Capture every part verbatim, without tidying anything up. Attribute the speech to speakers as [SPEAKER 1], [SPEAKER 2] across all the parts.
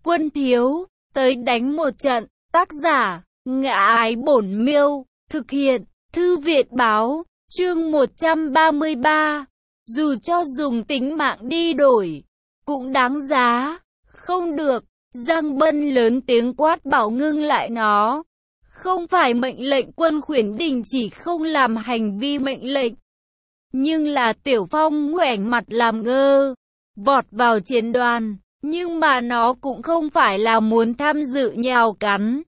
[SPEAKER 1] Quân thiếu, tới đánh một trận. Tác giả, Ngã Ái Bổn Miêu. Thực hiện, Thư Việt Báo. Chương một trăm ba mươi ba. Dù cho dùng tính mạng đi đổi, cũng đáng giá. Không được. Giang Bân lớn tiếng quát bảo ngưng lại nó. Không phải mệnh lệnh Quân Khuyển đình chỉ không làm hành vi mệnh lệnh. Nhưng là Tiểu Phong ngoảnh mặt làm ngơ, vọt vào chiến đoàn. Nhưng mà nó cũng không phải là muốn tham dự nhào cắn,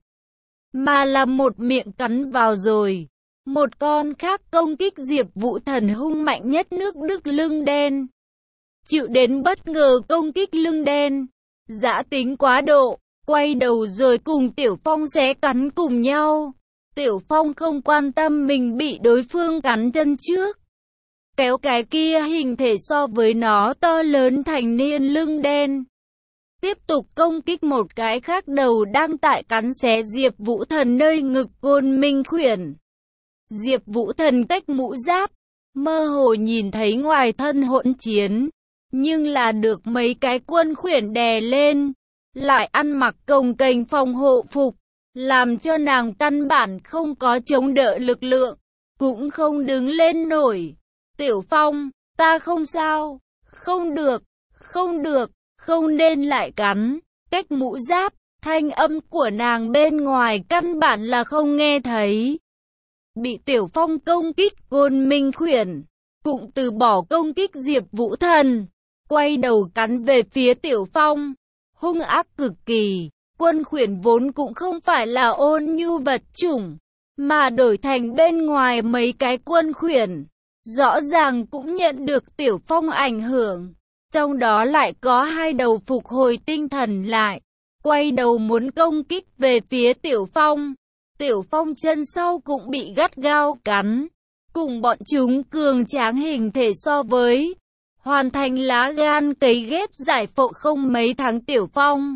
[SPEAKER 1] mà là một miệng cắn vào rồi. Một con khác công kích Diệp Vũ Thần hung mạnh nhất nước Đức lưng đen. Chịu đến bất ngờ công kích lưng đen. Dã tính quá độ, quay đầu rồi cùng Tiểu Phong xé cắn cùng nhau. Tiểu Phong không quan tâm mình bị đối phương cắn chân trước. Kéo cái kia hình thể so với nó to lớn thành niên lưng đen. Tiếp tục công kích một cái khác đầu đang tại cắn xé Diệp Vũ Thần nơi ngực Côn Minh Khuyển. Diệp Vũ Thần tách mũ giáp, mơ hồ nhìn thấy ngoài thân hỗn chiến, nhưng là được mấy cái Quân Khuyển đè lên, lại ăn mặc cồng kềnh phòng hộ phục, làm cho nàng căn bản không có chống đỡ lực lượng, cũng không đứng lên nổi. Tiểu Phong, ta không sao, không được, không được, không nên lại cắn. Cách mũ giáp, thanh âm của nàng bên ngoài căn bản là không nghe thấy. Bị Tiểu Phong công kích Côn Minh Khuyển, cũng từ bỏ công kích Diệp Vũ Thần, quay đầu cắn về phía Tiểu Phong, hung ác cực kỳ. Quân Khuyển vốn cũng không phải là ôn nhu vật chủng, mà đổi thành bên ngoài mấy cái Quân Khuyển, rõ ràng cũng nhận được Tiểu Phong ảnh hưởng. Trong đó lại có hai đầu phục hồi tinh thần lại, quay đầu muốn công kích về phía Tiểu Phong. Tiểu Phong chân sau cũng bị gắt gao cắn, cùng bọn chúng cường tráng hình thể so với, hoàn thành lá gan cấy ghép giải phẫu không mấy tháng Tiểu Phong.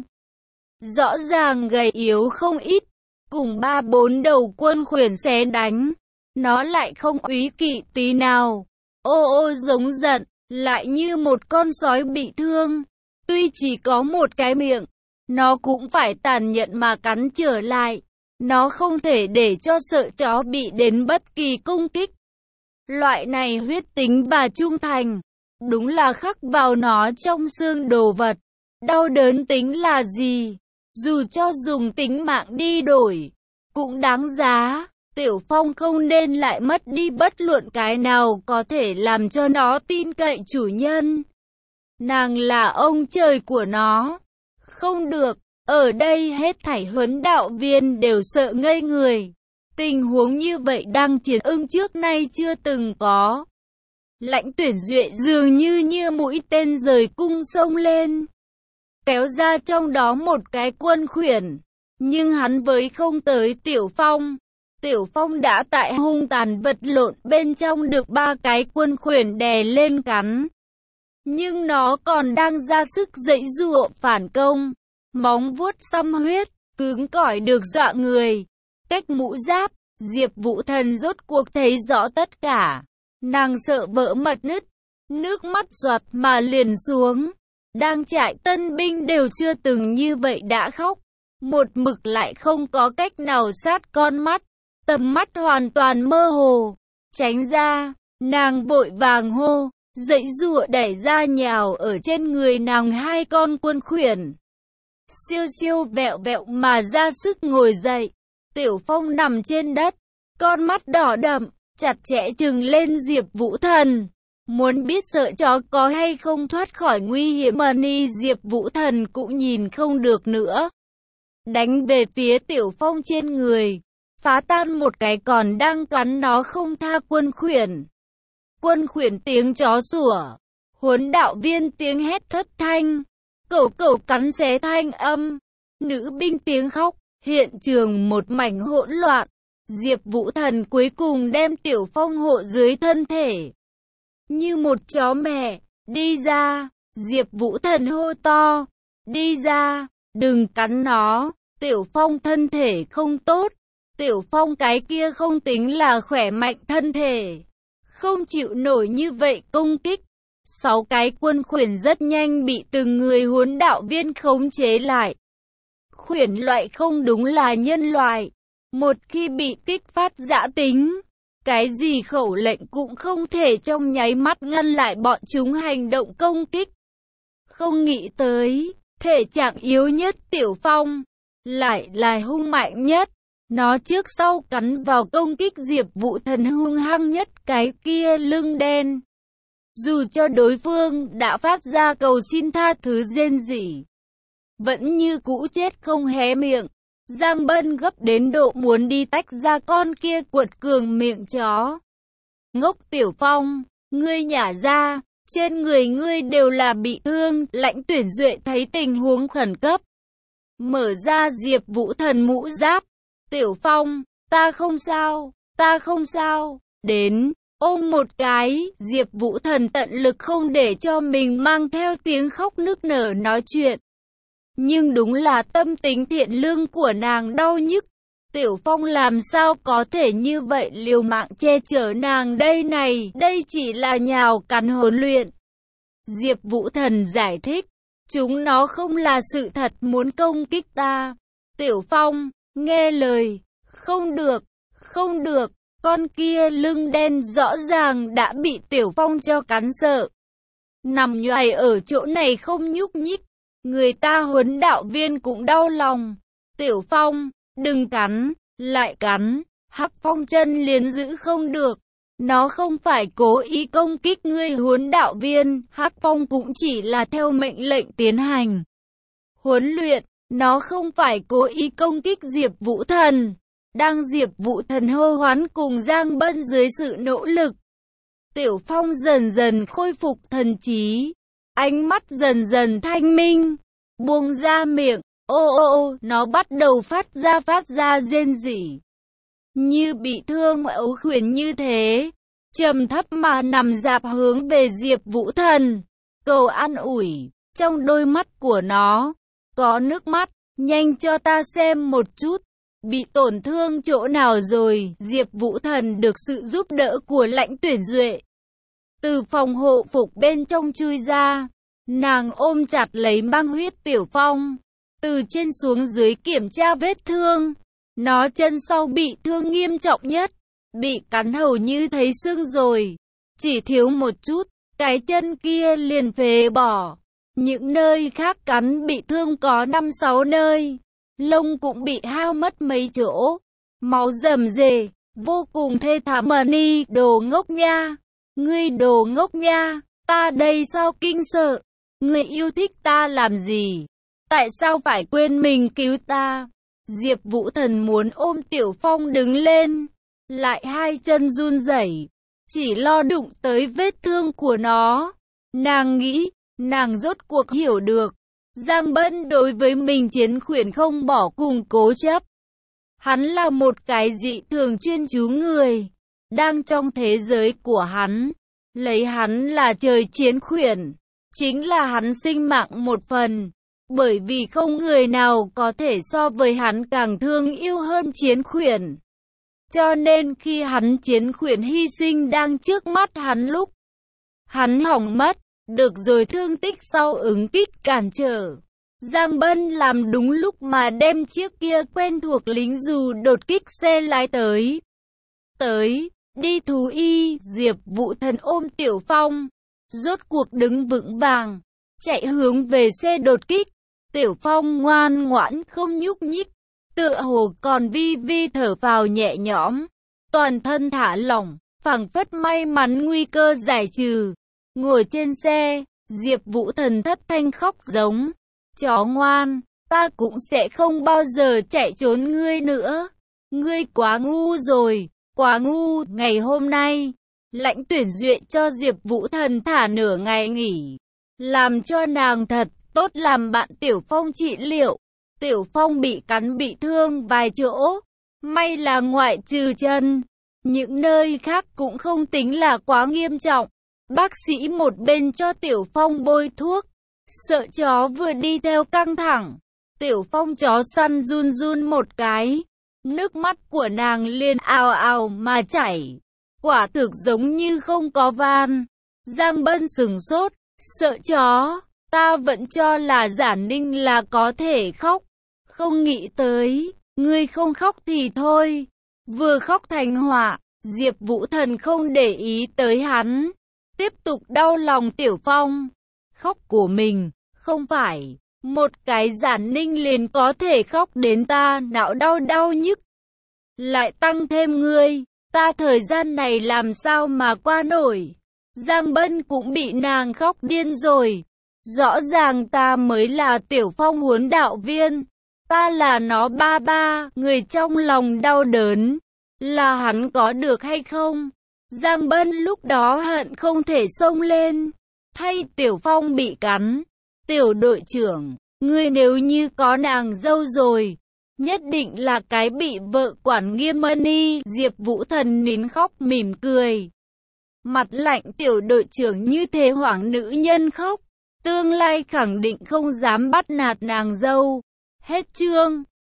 [SPEAKER 1] Rõ ràng gầy yếu không ít, cùng ba bốn đầu Quân Khuyển xé đánh, nó lại không úy kỵ tí nào, ô ô giống giận, lại như một con sói bị thương. Tuy chỉ có một cái miệng, nó cũng phải tàn nhẫn mà cắn trở lại. Nó không thể để cho sợ chó bị đến bất kỳ công kích. Loại này huyết tính và trung thành, đúng là khắc vào nó trong xương đồ vật. Đau đớn tính là gì? Dù cho dùng tính mạng đi đổi, cũng đáng giá. Tiểu Phong không nên lại mất đi bất luận cái nào có thể làm cho nó tin cậy chủ nhân. Nàng là ông trời của nó. Không được, ở đây hết thảy huấn đạo viên đều sợ ngây người. Tình huống như vậy đang chiến ưng trước nay chưa từng có. Lãnh Tuyển Duệ dường như như mũi tên rời cung sông lên, kéo ra trong đó một cái Quân Khuyển. Nhưng hắn với không tới Tiểu Phong. Tiểu Phong đã tại hung tàn vật lộn bên trong được ba cái Quân Khuyển đè lên cắn. Nhưng nó còn đang ra sức giãy giụa phản công. Móng vuốt xăm huyết, cứng cỏi được dọa người. Cách mũ giáp, Diệp Vũ Thần rốt cuộc thấy rõ tất cả. Nàng sợ vỡ mật nứt, nước mắt giọt mà liền xuống. Đang trại tân binh đều chưa từng như vậy đã khóc. Một mực lại không có cách nào sát con mắt. Tầm mắt hoàn toàn mơ hồ. Tránh ra, nàng vội vàng hô, giãy giụa đẩy ra nhào ở trên người nàng hai con Quân Khuyển. Siêu siêu vẹo vẹo mà ra sức ngồi dậy. Tiểu Phong nằm trên đất, con mắt đỏ đậm, chặt chẽ trừng lên Diệp Vũ Thần. Muốn biết sợ chó có hay không thoát khỏi nguy hiểm mà ni Diệp Vũ Thần cũng nhìn không được nữa. Đánh về phía Tiểu Phong trên người, phá tan một cái còn đang cắn nó không tha Quân Khuyển. Quân Khuyển tiếng chó sủa, huấn đạo viên tiếng hét thất thanh, cẩu cẩu cắn xé thanh âm, nữ binh tiếng khóc, hiện trường một mảnh hỗn loạn. Diệp Vũ Thần cuối cùng đem Tiểu Phong hộ dưới thân thể. Như một chó mẹ, đi ra, Diệp Vũ Thần hô to, đi ra, đừng cắn nó. Tiểu Phong thân thể không tốt. Tiểu Phong cái kia không tính là khỏe mạnh thân thể, không chịu nổi như vậy công kích. Sáu cái Quân Khuyển rất nhanh bị từng người huấn đạo viên khống chế lại. Khuyển loại không đúng là nhân loại. Một khi bị kích phát dã tính, cái gì khẩu lệnh cũng không thể trong nháy mắt ngăn lại bọn chúng hành động công kích. Không nghĩ tới, thể trạng yếu nhất Tiểu Phong lại là hung mạnh nhất. Nó trước sau cắn vào công kích Diệp Vũ Thần hung hăng nhất cái kia lưng đen. Dù cho đối phương đã phát ra cầu xin tha thứ rên rỉ, vẫn như cũ chết không hé miệng. Giang Bân gấp đến độ muốn đi tách ra con kia quật cường miệng chó. Ngốc Tiểu Phong, ngươi nhả ra, trên người ngươi đều là bị thương. Lãnh Tuyển Duệ thấy tình huống khẩn cấp, mở ra Diệp Vũ Thần mũ giáp. Tiểu Phong, ta không sao, ta không sao. Đến, ôm một cái. Diệp Vũ Thần tận lực không để cho mình mang theo tiếng khóc nức nở nói chuyện. Nhưng đúng là tâm tính thiện lương của nàng đau nhức. Tiểu Phong làm sao có thể như vậy liều mạng che chở nàng đây này, đây chỉ là nhào cắn huấn luyện. Diệp Vũ Thần giải thích, chúng nó không là sự thật muốn công kích ta. Tiểu Phong, nghe lời, không được, không được, con kia lưng đen rõ ràng đã bị Tiểu Phong cho cắn sợ. Nằm nhoài ở chỗ này không nhúc nhích. Người ta huấn đạo viên cũng đau lòng. Tiểu Phong, đừng cắn, lại cắn. Hắc Phong chân liền giữ không được. Nó không phải cố ý công kích ngươi huấn đạo viên. Hắc Phong cũng chỉ là theo mệnh lệnh tiến hành huấn luyện. Nó không phải cố ý công kích Diệp Vũ Thần. Đang Diệp Vũ Thần hô hoán cùng Giang Bân dưới sự nỗ lực, Tiểu Phong dần dần khôi phục thần trí. Ánh mắt dần dần thanh minh, buông ra miệng, ô ô ô, nó bắt đầu phát ra phát ra rên rỉ. Như bị thương ấu khuyển như thế, trầm thấp mà nằm dạp hướng về Diệp Vũ Thần, cầu an ủi. Trong đôi mắt của nó, có nước mắt, nhanh cho ta xem một chút, bị tổn thương chỗ nào rồi. Diệp Vũ Thần được sự giúp đỡ của Lãnh Tuyển Duệ, từ phòng hộ phục bên trong chui ra. Nàng ôm chặt lấy băng huyết Tiểu Phong, từ trên xuống dưới kiểm tra vết thương. Nó chân sau bị thương nghiêm trọng nhất, bị cắn hầu như thấy xương rồi, chỉ thiếu một chút, cái chân kia liền phế bỏ. Những nơi khác cắn bị thương có năm sáu nơi, lông cũng bị hao mất mấy chỗ, máu rầm rề, vô cùng thê thảm. Mani, đồ ngốc nha, ngươi đồ ngốc nha, ta đây sao kinh sợ. Ngươi yêu thích ta làm gì? Tại sao phải quên mình cứu ta? Diệp Vũ Thần muốn ôm Tiểu Phong đứng lên, lại hai chân run rẩy, chỉ lo đụng tới vết thương của nó. Nàng nghĩ, nàng rốt cuộc hiểu được, Giang Bân đối với mình chiến khuyển không bỏ cùng cố chấp. Hắn là một cái dị thường chuyên chú người, đang trong thế giới của hắn, lấy hắn là trời chiến khuyển, chính là hắn sinh mạng một phần, bởi vì không người nào có thể so với hắn càng thương yêu hơn chiến khuyển. Cho nên khi hắn chiến khuyển hy sinh đang trước mắt hắn lúc hắn hỏng mất, được rồi thương tích sau ứng kích cản trở, Giang Bân làm đúng lúc mà đem chiếc kia quen thuộc lính dù đột kích xe lái tới. Tới, đi thú y. Diệp Vũ Thần ôm Tiểu Phong, rốt cuộc đứng vững vàng, chạy hướng về xe đột kích. Tiểu Phong ngoan ngoãn không nhúc nhích, tựa hồ còn vi vi thở vào nhẹ nhõm, toàn thân thả lỏng, phảng phất may mắn nguy cơ giải trừ. Ngồi trên xe, Diệp Vũ Thần thất thanh khóc giống, chó ngoan, ta cũng sẽ không bao giờ chạy trốn ngươi nữa. Ngươi quá ngu rồi, quá ngu. Ngày hôm nay, Lãnh Tuyển Duệ cho Diệp Vũ Thần thả nửa ngày nghỉ, làm cho nàng thật tốt làm bạn Tiểu Phong trị liệu. Tiểu Phong bị cắn bị thương vài chỗ, may là ngoại trừ chân, những nơi khác cũng không tính là quá nghiêm trọng. Bác sĩ một bên cho Tiểu Phong bôi thuốc, sợ chó vừa đi theo căng thẳng. Tiểu Phong chó săn run run một cái, nước mắt của nàng liền ào ào mà chảy, quả thực giống như không có van. Giang Bân sừng sốt, sợ chó, ta vẫn cho là Giả Ninh là có thể khóc, Không nghĩ tới, ngươi không khóc thì thôi. Vừa khóc thành họa, Diệp Vũ Thần không để ý tới hắn. Tiếp tục đau lòng Tiểu Phong. Khóc của mình, không phải một cái Giản Ninh liền có thể khóc đến ta não đau đau nhức. Lại tăng thêm ngươi, ta thời gian này làm sao mà qua nổi. Giang Bân cũng bị nàng khóc điên rồi. Rõ ràng ta mới là Tiểu Phong huấn đạo viên. Ta là nó ba ba, người trong lòng đau đớn. Là hắn có được hay không? Giang Bân lúc đó hận không thể xông lên. Thay Tiểu Phong bị cắn. Tiểu đội trưởng, ngươi nếu như có nàng dâu rồi, nhất định là cái bị vợ quản nghiêm ân y. Diệp Vũ Thần nín khóc mỉm cười. Mặt lạnh tiểu đội trưởng như thế hoảng nữ nhân khóc. Tương lai khẳng định không dám bắt nạt nàng dâu. Hết chương.